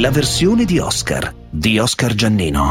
la versione di Oscar Giannino.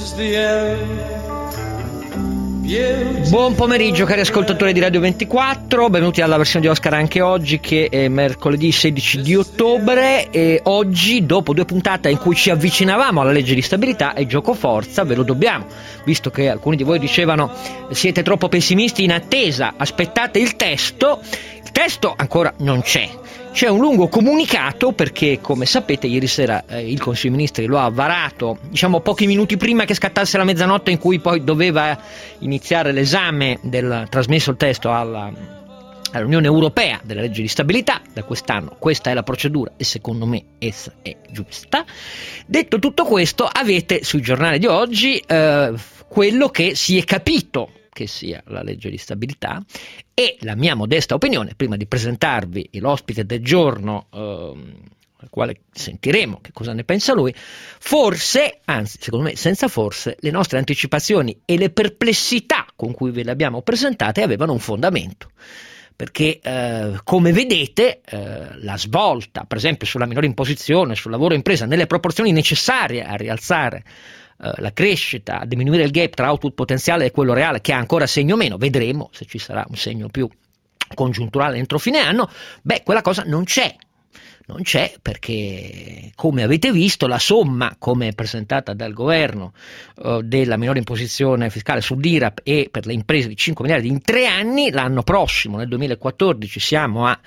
Buon pomeriggio cari ascoltatori di Radio 24, benvenuti alla versione di Oscar anche oggi che è mercoledì 16 di ottobre e oggi, dopo 2 puntate in cui ci avvicinavamo alla legge di stabilità e gioco forza, ve lo dobbiamo, visto che alcuni di voi dicevano siete troppo pessimisti, in attesa, aspettate il testo ancora non c'è un lungo comunicato perché, come sapete, ieri sera il Consiglio dei Ministri lo ha varato, diciamo pochi minuti prima che scattasse la mezzanotte in cui poi doveva iniziare l'esame trasmesso il testo all'Unione Europea della legge di stabilità da quest'anno. Questa è la procedura e secondo me essa è giusta. Detto tutto questo, avete sui giornali di oggi quello che si è capito che sia la legge di stabilità e la mia modesta opinione, prima di presentarvi l'ospite del giorno al quale sentiremo che cosa ne pensa lui, forse, anzi secondo me senza forse, le nostre anticipazioni e le perplessità con cui ve le abbiamo presentate avevano un fondamento. Perché come vedete la svolta, per esempio sulla minore imposizione, sul lavoro impresa, nelle proporzioni necessarie a rialzare la crescita, a diminuire il gap tra output potenziale e quello reale, che ha ancora segno meno, vedremo se ci sarà un segno più congiunturale entro fine anno, quella cosa non c'è perché, come avete visto, la somma come presentata dal governo della minore imposizione fiscale sull'IRAP e per le imprese di 5 miliardi in 3 anni, l'anno prossimo nel 2014 siamo a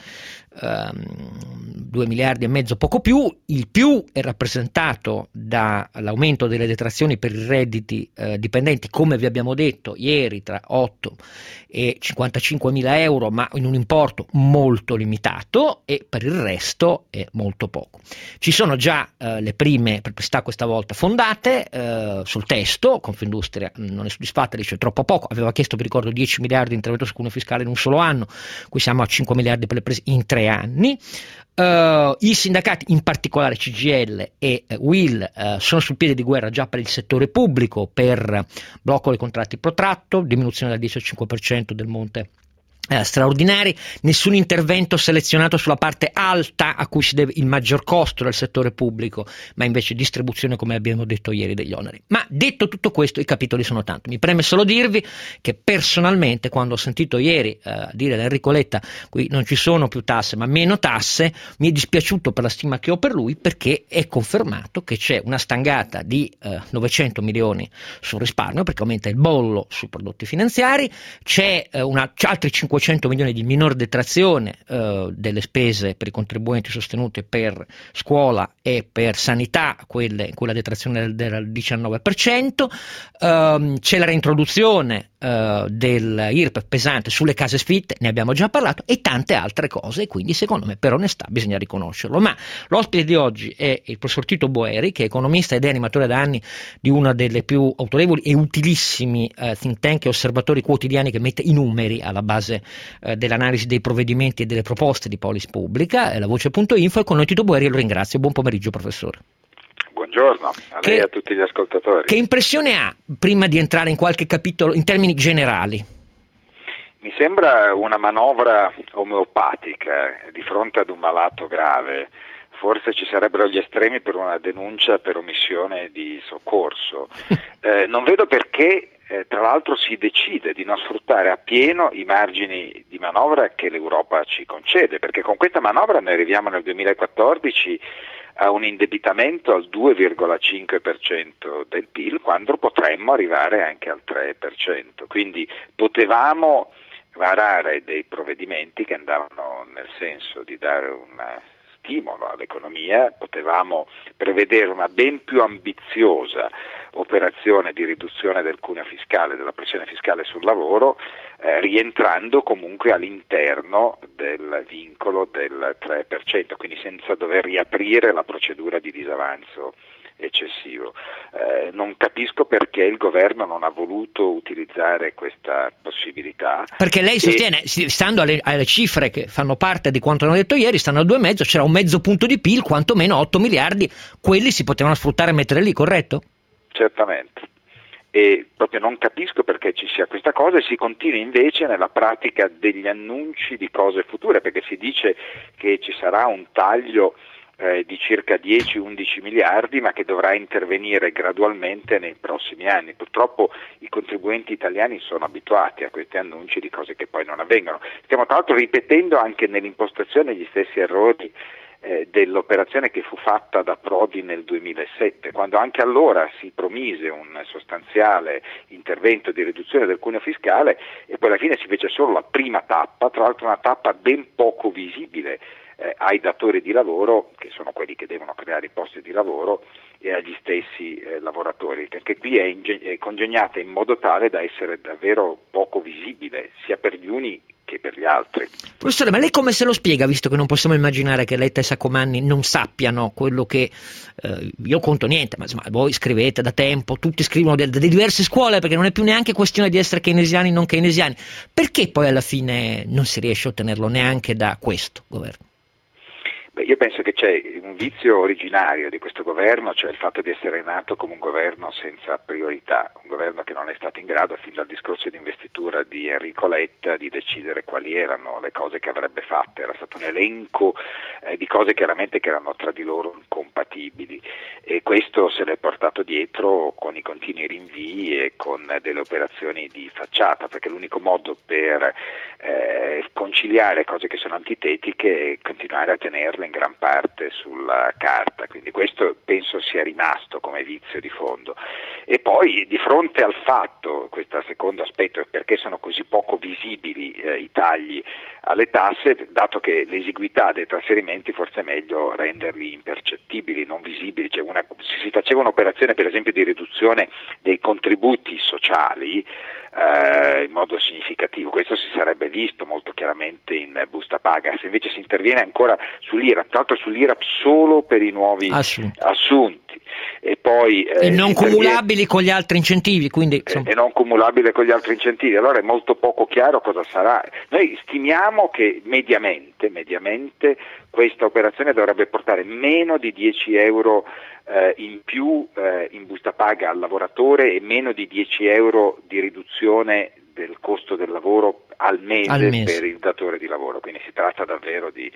2 miliardi e mezzo, poco più. Il più è rappresentato dall'aumento delle detrazioni per i redditi dipendenti, come vi abbiamo detto ieri, tra 8 e 55 mila euro, ma in un importo molto limitato, e per il resto è molto poco. Ci sono già le prime perplessità questa volta fondate sul testo. Confindustria non è soddisfatta, dice troppo poco, aveva chiesto, vi ricordo, 10 miliardi di intervento sul cuneo fiscale in un solo anno, qui siamo a 5 miliardi per le imprese in 3 anni. I sindacati, in particolare CGIL e UIL, sono sul piede di guerra già per il settore pubblico, per blocco dei contratti protratto, diminuzione dal 10 al 5% del monte straordinari, nessun intervento selezionato sulla parte alta a cui si deve il maggior costo del settore pubblico, ma invece distribuzione, come abbiamo detto ieri, degli oneri. Ma detto tutto questo, i capitoli sono tanti. Mi preme solo dirvi che personalmente, quando ho sentito ieri dire da Enrico Letta qui non ci sono più tasse ma meno tasse, mi è dispiaciuto per la stima che ho per lui, perché è confermato che c'è una stangata di 900 milioni sul risparmio, perché aumenta il bollo sui prodotti finanziari, c'è altri 500 milioni di minor detrazione delle spese per i contribuenti sostenute per scuola e per sanità, quella detrazione del 19%, c'è la reintroduzione dell'IRPEF pesante sulle case sfitte, ne abbiamo già parlato, e tante altre cose, e quindi secondo me per onestà bisogna riconoscerlo. Ma l'ospite di oggi è il professor Tito Boeri, che è economista ed è animatore da anni di una delle più autorevoli e utilissimi think tank e osservatori quotidiani che mette i numeri alla base dell'analisi dei provvedimenti e delle proposte di policy pubblica, la voce.info, e con noi Tito Boeri, e lo ringrazio. Buon pomeriggio professore. Buongiorno a lei e a tutti gli ascoltatori. Che impressione ha, prima di entrare in qualche capitolo, in termini generali? Mi sembra una manovra omeopatica di fronte ad un malato grave. Forse ci sarebbero gli estremi per una denuncia per omissione di soccorso. Non vedo perché tra l'altro si decide di non sfruttare appieno i margini di manovra che l'Europa ci concede, perché con questa manovra noi arriviamo nel 2014 a un indebitamento al 2,5% del PIL, quando potremmo arrivare anche al 3%. Quindi potevamo varare dei provvedimenti che andavano nel senso di dare un stimolo all'economia, potevamo prevedere una ben più ambiziosa operazione di riduzione del cuneo fiscale, della pressione fiscale sul lavoro, rientrando comunque all'interno del vincolo del 3%, quindi senza dover riaprire la procedura di disavanzo eccessivo. Non capisco perché il governo non ha voluto utilizzare questa possibilità. Perché lei sostiene, stando alle cifre che fanno parte di quanto hanno detto ieri, stanno al 2,5, c'era un mezzo punto di PIL, quantomeno 8 miliardi, quelli si potevano sfruttare e mettere lì, corretto? Certamente. E proprio non capisco perché ci sia questa cosa e si continui invece nella pratica degli annunci di cose future, perché si dice che ci sarà un taglio di circa 10-11 miliardi, ma che dovrà intervenire gradualmente nei prossimi anni. Purtroppo i contribuenti italiani sono abituati a questi annunci di cose che poi non avvengono. Stiamo tra l'altro ripetendo anche nell'impostazione gli stessi errori dell'operazione che fu fatta da Prodi nel 2007, quando anche allora si promise un sostanziale intervento di riduzione del cuneo fiscale e poi alla fine si fece solo la prima tappa, tra l'altro una tappa ben poco visibile ai datori di lavoro, che sono quelli che devono creare i posti di lavoro, e agli stessi lavoratori, che anche qui è congegnata in modo tale da essere davvero poco visibile sia per gli uni che per gli altri. Professore, ma lei come se lo spiega, visto che non possiamo immaginare che Letta e Saccomanni non sappiano quello che io conto niente, ma insomma voi scrivete da tempo, tutti scrivono da diverse scuole, perché non è più neanche questione di essere keynesiani o non keynesiani, perché poi alla fine non si riesce a ottenerlo neanche da questo governo? Io penso che c'è un vizio originario di questo governo, cioè il fatto di essere nato come un governo senza priorità, un governo che non è stato in grado, fin dal discorso di investitura di Enrico Letta, di decidere quali erano le cose che avrebbe fatte. Era stato un elenco di cose chiaramente che erano tra di loro incompatibili, e questo se l'è portato dietro con i continui rinvii e con delle operazioni di facciata, perché l'unico modo per conciliare cose che sono antitetiche è continuare a tenerle in gran parte sulla carta, quindi questo penso sia rimasto come vizio di fondo. E poi di fronte al fatto, questo secondo aspetto, perché sono così poco visibili i tagli alle tasse, dato che l'esiguità dei trasferimenti forse è meglio renderli impercettibili, non visibili. Cioè si faceva un'operazione per esempio di riduzione dei contributi sociali in modo significativo, questo si sarebbe visto molto chiaramente in busta paga. Se invece si interviene ancora sull'IRAP, tra l'altro sull'IRAP solo per i nuovi assunti, e poi non cumulabili con gli altri incentivi, quindi e non cumulabile con gli altri incentivi, allora è molto poco chiaro cosa sarà. Noi stimiamo che mediamente questa operazione dovrebbe portare meno di 10 euro in più in busta paga al lavoratore e meno di 10 euro di riduzione del costo del lavoro al mese per il datore di lavoro, quindi si tratta davvero di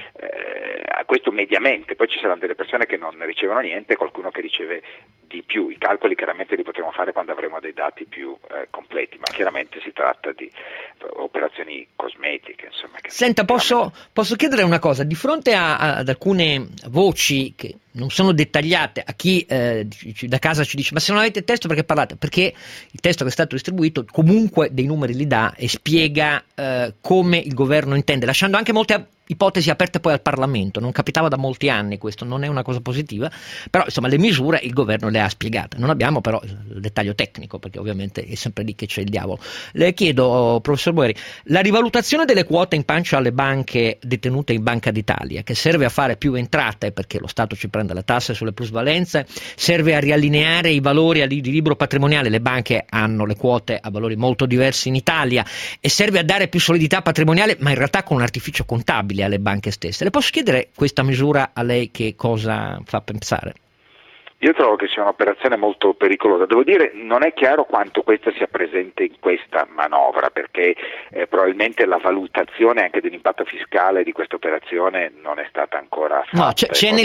questo mediamente. Poi ci saranno delle persone che non ricevono niente e qualcuno che riceve di più. I calcoli chiaramente li potremo fare quando avremo dei dati più completi, ma chiaramente si tratta di operazioni cosmetiche, insomma. Senta, posso chiedere una cosa? Di fronte ad alcune voci che non sono dettagliate, a chi da casa ci dice: ma se non avete il testo perché parlate? Perché il testo che è stato distribuito comunque dei numeri li dà e spiega come il governo intende, lasciando anche molte ipotesi aperte poi al Parlamento. Non capitava da molti anni, questo non è una cosa positiva, però insomma le misure il governo le ha spiegate. Non abbiamo però il dettaglio tecnico, perché ovviamente è sempre lì che c'è il diavolo. Le chiedo, professor Boeri, la rivalutazione delle quote in pancia alle banche detenute in Banca d'Italia, che serve a fare più entrate perché lo Stato ci prende le tasse sulle plusvalenze, serve a riallineare i valori di libro patrimoniale, le banche hanno le quote a valori molto diversi in Italia, e serve a dare più solidità patrimoniale, ma in realtà con un artificio contabile alle banche stesse. Le posso chiedere questa misura a lei che cosa fa pensare? Io trovo che sia un'operazione molto pericolosa. Devo dire, non è chiaro quanto questa sia presente in questa manovra, perché probabilmente la valutazione anche dell'impatto fiscale di questa operazione non è stata ancora fatta. No,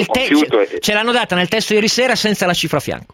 ce l'hanno data nel testo ieri sera senza la cifra a fianco.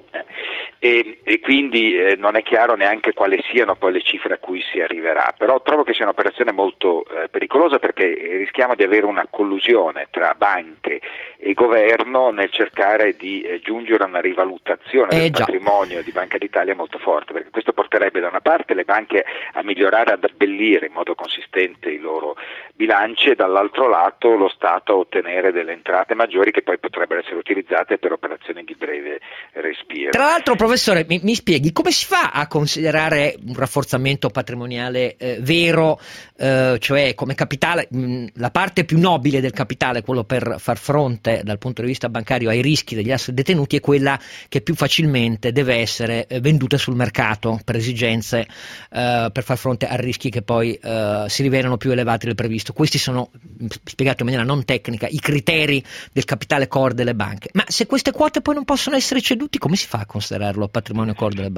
E quindi non è chiaro neanche quali siano poi le cifre a cui si arriverà, però trovo che sia un'operazione molto pericolosa, perché rischiamo di avere una collusione tra banche e governo nel cercare di giungere a una rivalutazione del patrimonio di Banca d'Italia molto forte, perché questo porterebbe da una parte le banche a migliorare, ad abbellire in modo consistente i loro bilanci, e dall'altro lato lo Stato a ottenere delle entrate maggiori che poi potrebbero essere utilizzate per operazioni di breve respiro. Tra l'altro, professore, mi spieghi come si fa a considerare un rafforzamento patrimoniale vero, cioè come capitale, la parte più nobile del capitale, quello per far fronte dal punto di vista bancario ai rischi degli asset detenuti, è quella che più facilmente deve essere venduta sul mercato per esigenze, per far fronte a rischi che poi si rivelano più elevati del previsto. Questi sono, spiegato in maniera non tecnica, i criteri del capitale core delle banche. Ma se queste quote poi non possono essere ceduti, come si fa a considerarlo patrimonio core delle banche?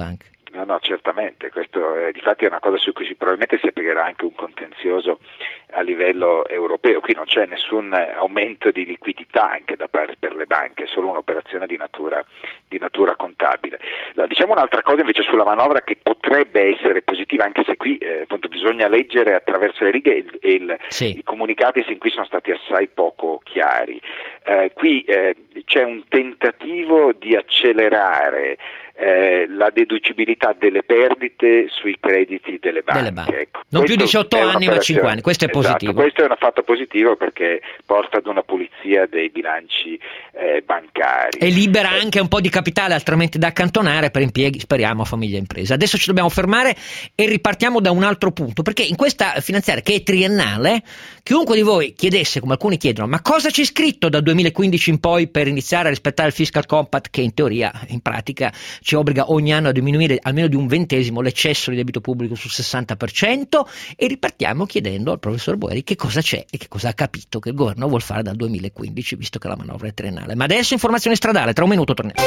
No, certamente, questo difatti è una cosa su cui probabilmente si aprirà anche un contenzioso a livello europeo. Qui non c'è nessun aumento di liquidità anche da parte per le banche, è solo un'operazione di natura contabile. Diciamo un'altra cosa invece sulla manovra che potrebbe essere positiva, anche se qui appunto bisogna leggere attraverso le righe i comunicati sin qui sono stati assai poco chiari. Qui c'è un tentativo di accelerare la deducibilità delle perdite sui crediti delle banche. Ecco, non più 18 anni ma 5 anni, questo è positivo. Questo è un fatto positivo perché porta ad una pulizia dei bilanci bancari. E libera anche un po' di capitale altrimenti da accantonare per impieghi, speriamo, a famiglie e imprese. Adesso ci dobbiamo fermare e ripartiamo da un altro punto, perché in questa finanziaria che è triennale, chiunque di voi chiedesse, come alcuni chiedono, ma cosa c'è scritto da 2015 in poi per iniziare a rispettare il fiscal compact che in teoria, in pratica, ci obbliga ogni anno a diminuire almeno di un ventesimo l'eccesso di debito pubblico sul 60%, e ripartiamo chiedendo al professor Boeri che cosa c'è e che cosa ha capito che il governo vuol fare dal 2015, visto che la manovra è triennale. Ma adesso informazione stradale, tra un minuto torniamo.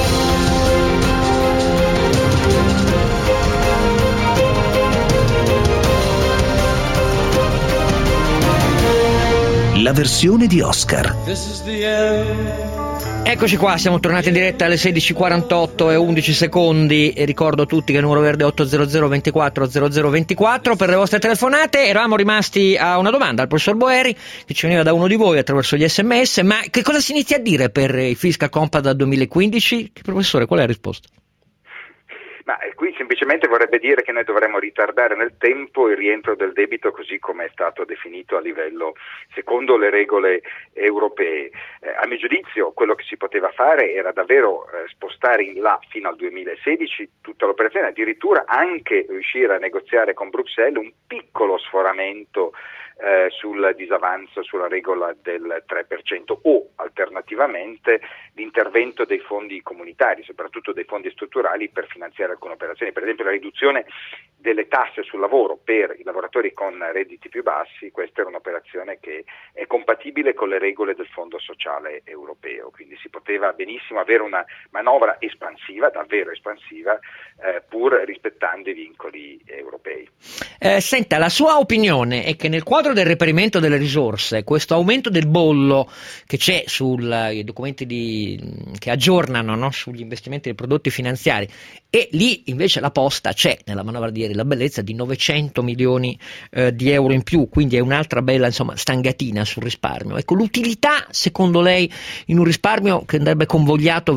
La versione di Oscar. Eccoci qua, siamo tornati in diretta alle 16:48 e 11 secondi e ricordo a tutti che il numero verde è 800 24 0024 per le vostre telefonate. Eravamo rimasti a una domanda al professor Boeri che ci veniva da uno di voi attraverso gli SMS, ma che cosa si inizia a dire per il fiscal compact dal 2015? Professore, qual è la risposta? Ma qui semplicemente vorrebbe dire che noi dovremmo ritardare nel tempo il rientro del debito così come è stato definito a livello, secondo le regole europee. A mio giudizio quello che si poteva fare era davvero spostare in là fino al 2016 tutta l'operazione, addirittura anche riuscire a negoziare con Bruxelles un piccolo sforamento sul disavanzo, sulla regola del 3% o alternativamente l'intervento dei fondi comunitari, soprattutto dei fondi strutturali per finanziare alcune operazioni, per esempio la riduzione delle tasse sul lavoro per i lavoratori con redditi più bassi. Questa era un'operazione che è compatibile con le regole del Fondo Sociale Europeo, quindi si poteva benissimo avere una manovra espansiva, davvero espansiva, pur rispettando i vincoli europei. Senta, la sua opinione è che nel quadro del reperimento delle risorse, questo aumento del bollo che c'è sui documenti che aggiornano, no, sugli investimenti dei prodotti finanziari, e lì invece la posta c'è nella manovra di ieri, la bellezza di 900 milioni di euro in più, quindi è un'altra bella stangatina sul risparmio. Ecco, l'utilità secondo lei in un risparmio che andrebbe convogliato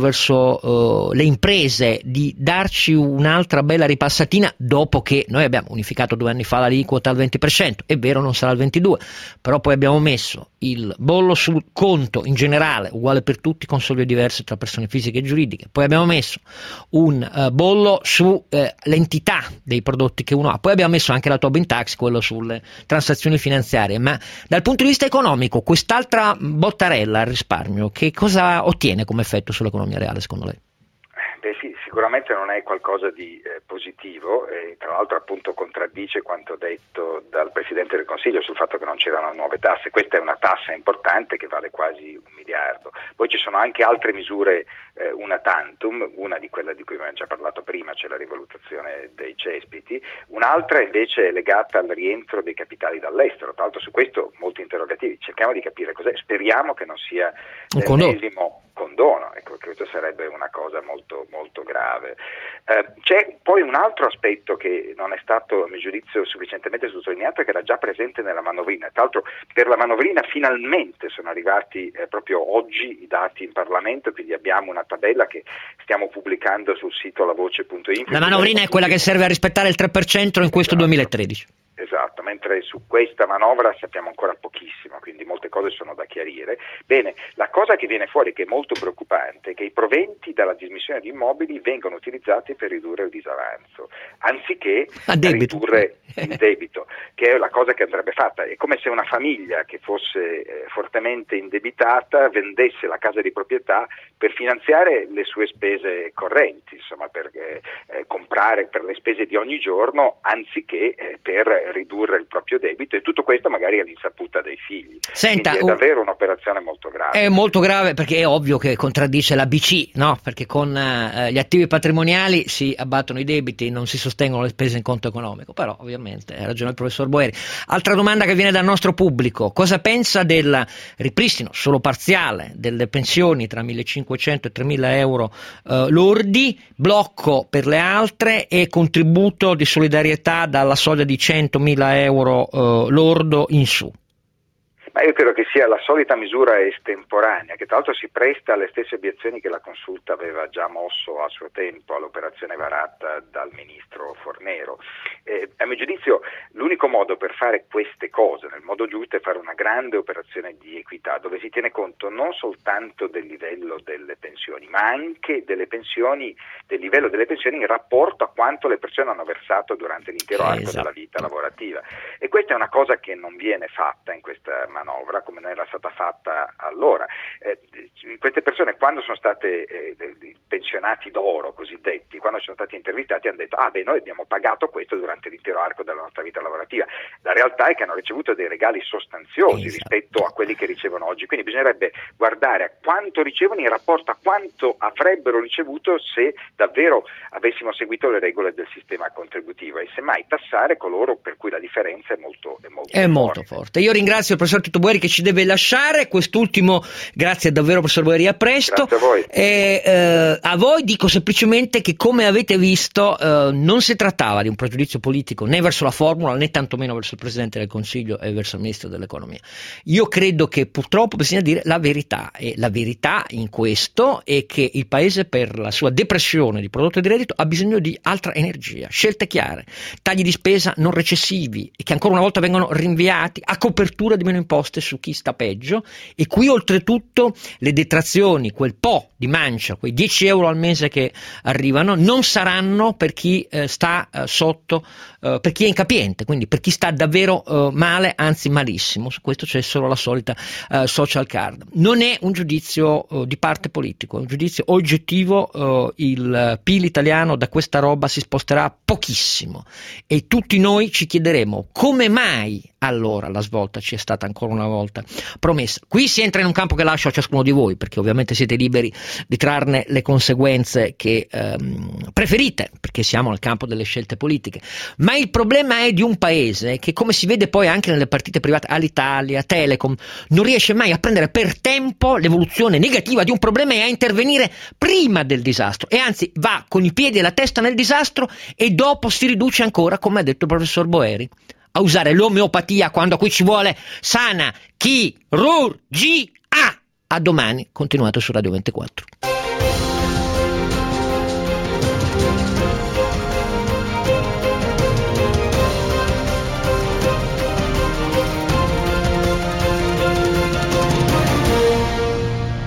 verso le imprese di darci un'altra bella ripassatina dopo che noi abbiamo unificato 2 anni fa l'aliquota al 20%, è vero non sarà al 22%, però poi abbiamo messo il bollo sul conto in generale uguale per tutti con soglie diverse tra persone fisiche e giuridiche, poi abbiamo messo un bollo su l'entità dei prodotti che uno ha, poi abbiamo messo anche la Tobin Tax, quello sulle transazioni finanziarie. Ma dal punto di vista economico quest'altra bottarella al risparmio che cosa ottiene come effetto sull'economia reale secondo lei? Beh sì, sicuramente non è qualcosa di positivo e tra l'altro appunto contraddice quanto detto dal Presidente del Consiglio sul fatto che non c'erano nuove tasse. Questa è una tassa importante che vale quasi 1 miliardo. Poi ci sono anche altre misure una tantum, una di quella di cui abbiamo già parlato prima, cioè la rivalutazione dei cespiti, un'altra invece è legata al rientro dei capitali dall'estero. Tra l'altro su questo molti interrogativi, cerchiamo di capire cos'è, speriamo che non sia l'ennesimo condono, ecco, questo sarebbe una cosa molto, molto grave. C'è poi un altro aspetto che non è stato, a mio giudizio, sufficientemente sottolineato, che era già presente nella manovrina. Tra l'altro per la manovrina finalmente sono arrivati proprio oggi i dati in Parlamento, quindi abbiamo una tabella che stiamo pubblicando sul sito lavoce.info. La manovrina è quella che serve a rispettare il 3% in questo 2013. Esatto, mentre su questa manovra sappiamo ancora pochissimo, quindi molte cose sono da chiarire. Bene, la cosa che viene fuori, che è molto preoccupante, è che i proventi dalla dismissione di immobili vengono utilizzati per ridurre il disavanzo, anziché ridurre il debito, che è la cosa che andrebbe fatta. È come se una famiglia che fosse fortemente indebitata vendesse la casa di proprietà per finanziare le sue spese correnti, insomma per comprare per le spese di ogni giorno, anziché per ridurre il proprio debito, e tutto questo magari magari all'insaputa dei figli. Senta, quindi è davvero un'operazione molto grave. È molto grave, perché è ovvio che contraddice l'ABC, no? Perché con gli attivi patrimoniali si abbattono i debiti, non si sostengono le spese in conto economico, però ovviamente ha ragione il professor Boeri. Altra domanda che viene dal nostro pubblico: cosa pensa del ripristino solo parziale delle pensioni tra 1.500 e 3.000 euro lordi, blocco per le altre e contributo di solidarietà dalla soglia di 100.000 euro lordo in su? Ma io credo che sia la solita misura estemporanea, che tra l'altro si presta alle stesse obiezioni che la Consulta aveva già mosso a suo tempo all'operazione varata dal ministro Fornero. A mio giudizio l'unico modo per fare queste cose nel modo giusto è fare una grande operazione di equità, dove si tiene conto non soltanto del livello delle pensioni, ma anche delle pensioni, del livello delle pensioni in rapporto a quanto le persone hanno versato durante l'intero arco della vita lavorativa. E questa è una cosa che non viene fatta in questa manovra, come non era stata fatta allora. Queste persone, quando sono state pensionati d'oro, cosiddetti, quando sono stati intervistati, hanno detto noi abbiamo pagato questo durante l'intero arco della nostra vita lavorativa. La realtà è che hanno ricevuto dei regali sostanziosi rispetto a quelli che ricevono oggi, quindi bisognerebbe guardare a quanto ricevono in rapporto a quanto avrebbero ricevuto se davvero avessimo seguito le regole del sistema contributivo, e semmai tassare coloro per cui la differenza è molto forte. Io ringrazio il professor Tito Boeri, che ci deve lasciare. Quest'ultimo, grazie davvero professor Boeri, a presto. Grazie a voi. A voi dico semplicemente che, come avete visto, non si trattava di un pregiudizio politico né verso la formula né tantomeno verso il Presidente del Consiglio e verso il Ministro dell'Economia. Io credo che purtroppo bisogna dire la verità, e la verità in questo è che il Paese, per la sua depressione di prodotto di reddito, ha bisogno di altra energia, scelte chiare, tagli di spesa non recessivi e che ancora una volta vengono rinviati a copertura di meno imposte su chi sta peggio. E qui oltretutto le detrazioni, quel po' di mancia, quei 10 euro al mese che arrivano, non saranno per chi sta sotto, per chi è incapiente, quindi per chi sta davvero male, anzi malissimo. Su questo c'è solo la solita social card. Non è un giudizio di parte politico, è un giudizio oggettivo. Il PIL italiano da questa roba si sposterà pochissimo e tutti noi ci chiederemo come mai allora la svolta ci è stata ancora una volta promessa. Qui si entra in un campo che lascio a ciascuno di voi, perché ovviamente siete liberi di trarne le conseguenze che preferite, perché siamo nel campo delle scelte politiche. Ma il problema è di un paese che, come si vede poi anche nelle partite private, Alitalia, Telecom, non riesce mai a prendere per tempo l'evoluzione negativa di un problema e a intervenire prima del disastro, e anzi va con i piedi e la testa nel disastro e dopo si riduce ancora, come ha detto il professor Boeri, a usare l'omeopatia quando qui ci vuole sana chirurgia. A domani, continuate su Radio 24.